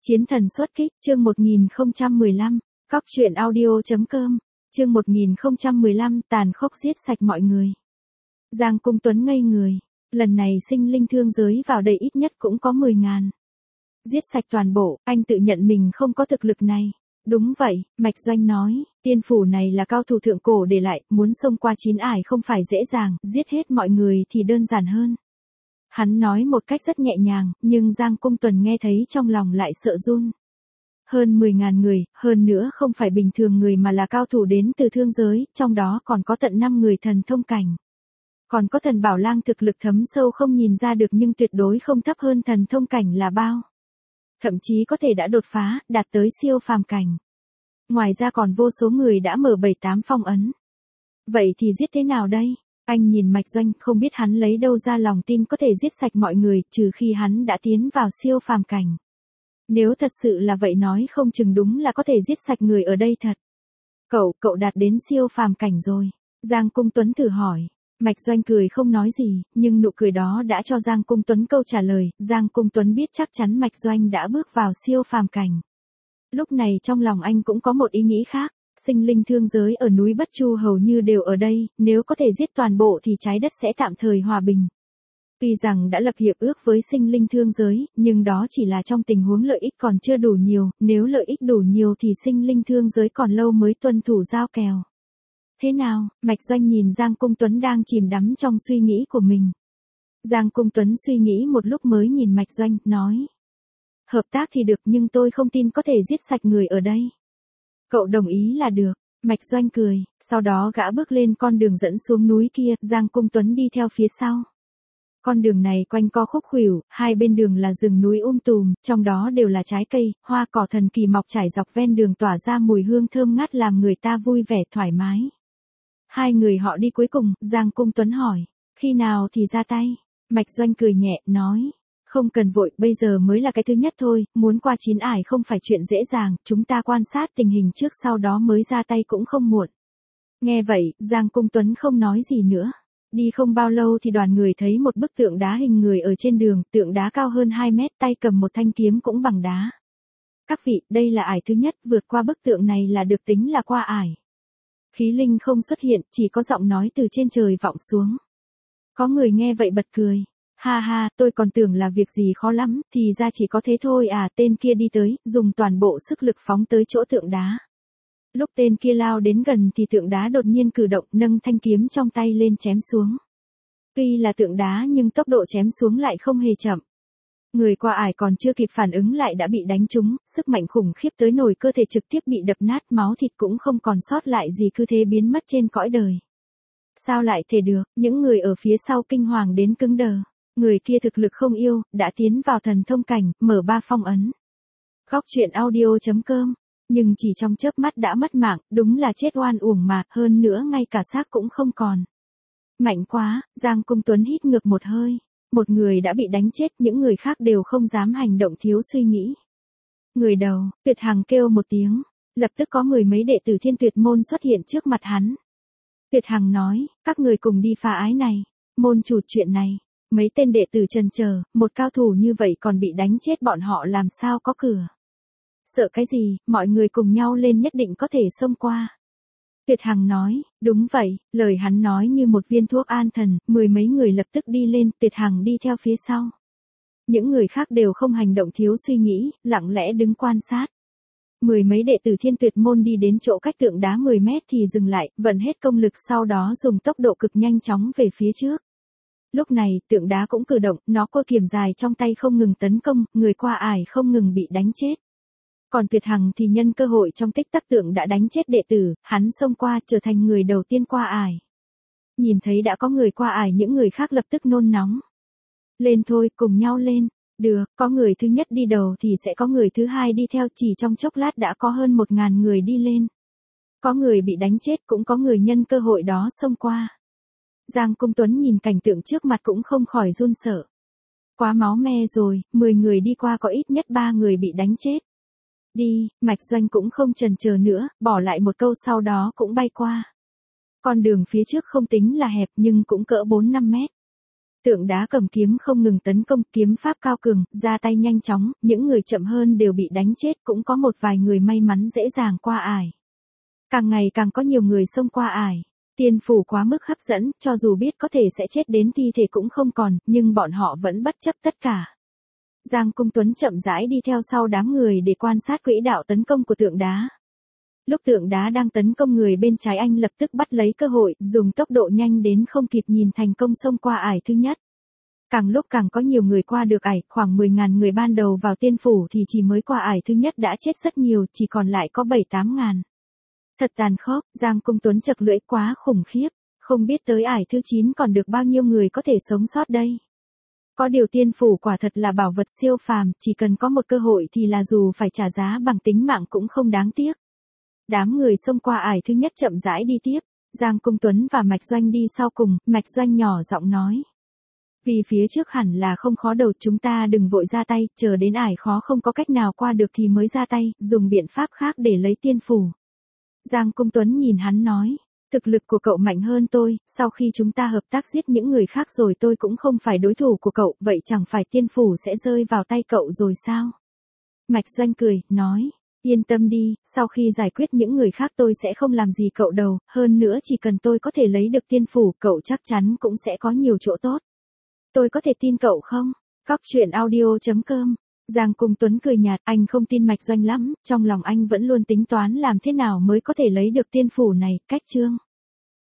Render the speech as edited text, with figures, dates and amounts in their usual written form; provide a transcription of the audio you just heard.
Chiến thần xuất kích, chương 1015, Cóc truyện audio.com, chương 1015, tàn khốc giết sạch mọi người. Giang Cung Tuấn ngây người, lần này sinh linh thương giới vào đây ít nhất cũng có 10.000. Giết sạch toàn bộ, anh tự nhận mình không có thực lực này. Đúng vậy, Mạch Doanh nói, tiên phủ này là cao thủ thượng cổ để lại, muốn xông qua chín ải không phải dễ dàng, giết hết mọi người thì đơn giản hơn. Hắn nói một cách rất nhẹ nhàng, nhưng Giang Cung Tuấn nghe thấy trong lòng lại sợ run. Hơn 10.000 người, hơn nữa không phải bình thường người mà là cao thủ đến từ thương giới, trong đó còn có tận 5 người thần thông cảnh. Còn có thần bảo lang thực lực thấm sâu không nhìn ra được nhưng tuyệt đối không thấp hơn thần thông cảnh là bao. Thậm chí có thể đã đột phá, đạt tới siêu phàm cảnh. Ngoài ra còn vô số người đã mở 7-8 phong ấn. Vậy thì giết thế nào đây? Anh nhìn Mạch Doanh, không biết hắn lấy đâu ra lòng tin có thể giết sạch mọi người, trừ khi hắn đã tiến vào siêu phàm cảnh. Nếu thật sự là vậy nói không chừng đúng là có thể giết sạch người ở đây thật. Cậu đạt đến siêu phàm cảnh rồi. Giang Cung Tuấn thử hỏi. Mạch Doanh cười không nói gì, nhưng nụ cười đó đã cho Giang Cung Tuấn câu trả lời. Giang Cung Tuấn biết chắc chắn Mạch Doanh đã bước vào siêu phàm cảnh. Lúc này trong lòng anh cũng có một ý nghĩ khác. Sinh linh thương giới ở núi Bất Chu hầu như đều ở đây, nếu có thể giết toàn bộ thì trái đất sẽ tạm thời hòa bình. Tuy rằng đã lập hiệp ước với sinh linh thương giới, nhưng đó chỉ là trong tình huống lợi ích còn chưa đủ nhiều, nếu lợi ích đủ nhiều thì sinh linh thương giới còn lâu mới tuân thủ giao kèo. Thế nào? Mạch Doanh nhìn Giang Cung Tuấn đang chìm đắm trong suy nghĩ của mình. Giang Cung Tuấn suy nghĩ một lúc mới nhìn Mạch Doanh, nói. Hợp tác thì được nhưng tôi không tin có thể giết sạch người ở đây. Cậu đồng ý là được. Mạch Doanh cười, sau đó gã bước lên con đường dẫn xuống núi kia, Giang Cung Tuấn đi theo phía sau. Con đường này quanh co khúc khuỷu, hai bên đường là rừng núi tùm, trong đó đều là trái cây, hoa cỏ thần kỳ mọc trải dọc ven đường tỏa ra mùi hương thơm ngát làm người ta vui vẻ thoải mái. Hai người họ đi cuối cùng, Giang Cung Tuấn hỏi, khi nào thì ra tay? Mạch Doanh cười nhẹ, nói. Không cần vội, bây giờ mới là cái thứ nhất thôi, muốn qua chín ải không phải chuyện dễ dàng, chúng ta quan sát tình hình trước sau đó mới ra tay cũng không muộn. Nghe vậy, Giang Cung Tuấn không nói gì nữa. Đi không bao lâu thì đoàn người thấy một bức tượng đá hình người ở trên đường, tượng đá cao hơn 2 mét, tay cầm một thanh kiếm cũng bằng đá. Các vị, đây là ải thứ nhất, vượt qua bức tượng này là được tính là qua ải. Khí linh không xuất hiện, chỉ có giọng nói từ trên trời vọng xuống. Có người nghe vậy bật cười. Ha ha, tôi còn tưởng là việc gì khó lắm, thì ra chỉ có thế thôi à. Tên kia đi tới, dùng toàn bộ sức lực phóng tới chỗ tượng đá. Lúc tên kia lao đến gần thì tượng đá đột nhiên cử động, nâng thanh kiếm trong tay lên chém xuống. Tuy là tượng đá nhưng tốc độ chém xuống lại không hề chậm. Người qua ải còn chưa kịp phản ứng lại đã bị đánh trúng, sức mạnh khủng khiếp tới nổi cơ thể trực tiếp bị đập nát, máu thịt cũng không còn sót lại gì, cứ thế biến mất trên cõi đời. Sao lại thể được? Những người ở phía sau kinh hoàng đến cứng đờ. Người kia thực lực không yêu, đã tiến vào thần thông cảnh, mở 3 phong ấn. Cóc truyện audio.com, nhưng chỉ trong chớp mắt đã mất mạng, đúng là chết oan uổng mà, hơn nữa ngay cả xác cũng không còn. Mạnh quá, Giang Cung Tuấn hít ngược một hơi. Một người đã bị đánh chết, những người khác đều không dám hành động thiếu suy nghĩ. Người đầu, Tuyệt Hằng kêu một tiếng, lập tức có 10 mấy đệ tử Thiên Tuyệt môn xuất hiện trước mặt hắn. Tuyệt Hằng nói, các người cùng đi phá ái này. Môn chủ chuyện này. Mấy tên đệ tử chần chờ, một cao thủ như vậy còn bị đánh chết, bọn họ làm sao có cửa. Sợ cái gì, mọi người cùng nhau lên nhất định có thể xông qua. Tuyệt Hằng nói, đúng vậy, lời hắn nói như một viên thuốc an thần, 10 mấy người lập tức đi lên, Tuyệt Hằng đi theo phía sau. Những người khác đều không hành động thiếu suy nghĩ, lặng lẽ đứng quan sát. 10 mấy đệ tử Thiên Tuyệt môn đi đến chỗ cách tượng đá 10 mét thì dừng lại, vận hết công lực, sau đó dùng tốc độ cực nhanh chóng về phía trước. Lúc này, tượng đá cũng cử động, nó cua kiếm dài trong tay không ngừng tấn công, người qua ải không ngừng bị đánh chết. Còn Tuyệt Hằng thì nhân cơ hội trong tích tắc tượng đã đánh chết đệ tử, hắn xông qua trở thành người đầu tiên qua ải. Nhìn thấy đã có người qua ải, những người khác lập tức nôn nóng. Lên thôi, cùng nhau lên. Được, có người thứ nhất đi đầu thì sẽ có người thứ hai đi theo, chỉ trong chốc lát đã có hơn 1.000 người đi lên. Có người bị đánh chết, cũng có người nhân cơ hội đó xông qua. Giang Cung Tuấn nhìn cảnh tượng trước mặt cũng không khỏi run sợ. Quá máu me rồi, 10 người đi qua có ít nhất 3 người bị đánh chết. Đi, Mạch Doanh cũng không chần chờ nữa, bỏ lại một câu sau đó cũng bay qua. Con đường phía trước không tính là hẹp nhưng cũng cỡ 4-5 mét. Tượng đá cầm kiếm không ngừng tấn công, kiếm pháp cao cường, ra tay nhanh chóng, những người chậm hơn đều bị đánh chết, cũng có một vài người may mắn dễ dàng qua ải. Càng ngày càng có nhiều người xông qua ải. Tiên phủ quá mức hấp dẫn, cho dù biết có thể sẽ chết đến thi thể cũng không còn, nhưng bọn họ vẫn bất chấp tất cả. Giang Cung Tuấn chậm rãi đi theo sau đám người để quan sát quỹ đạo tấn công của tượng đá. Lúc tượng đá đang tấn công người bên trái, anh lập tức bắt lấy cơ hội, dùng tốc độ nhanh đến không kịp nhìn, thành công xông qua ải thứ nhất. Càng lúc càng có nhiều người qua được ải, khoảng 10.000 người ban đầu vào tiên phủ thì chỉ mới qua ải thứ nhất đã chết rất nhiều, chỉ còn lại có 7-8 ngàn. Thật tàn khốc, Giang Cung Tuấn chật lưỡi, quá khủng khiếp, không biết tới ải thứ 9 còn được bao nhiêu người có thể sống sót đây. Có điều tiên phủ quả thật là bảo vật siêu phàm, chỉ cần có một cơ hội thì là dù phải trả giá bằng tính mạng cũng không đáng tiếc. Đám người xông qua ải thứ nhất chậm rãi đi tiếp, Giang Cung Tuấn và Mạch Doanh đi sau cùng, Mạch Doanh nhỏ giọng nói. Vì phía trước hẳn là không khó đâu, chúng ta đừng vội ra tay, chờ đến ải khó không có cách nào qua được thì mới ra tay, dùng biện pháp khác để lấy tiên phủ. Giang Cung Tuấn nhìn hắn nói, thực lực của cậu mạnh hơn tôi, sau khi chúng ta hợp tác giết những người khác rồi tôi cũng không phải đối thủ của cậu, vậy chẳng phải tiên phủ sẽ rơi vào tay cậu rồi sao? Mạch Doanh cười, nói, yên tâm đi, sau khi giải quyết những người khác tôi sẽ không làm gì cậu đâu, hơn nữa chỉ cần tôi có thể lấy được tiên phủ cậu chắc chắn cũng sẽ có nhiều chỗ tốt. Tôi có thể tin cậu không? Cóc truyện audio.com. Giang Cung Tuấn cười nhạt, anh không tin Mạch Doanh lắm, trong lòng anh vẫn luôn tính toán làm thế nào mới có thể lấy được tiên phủ này, cách chương.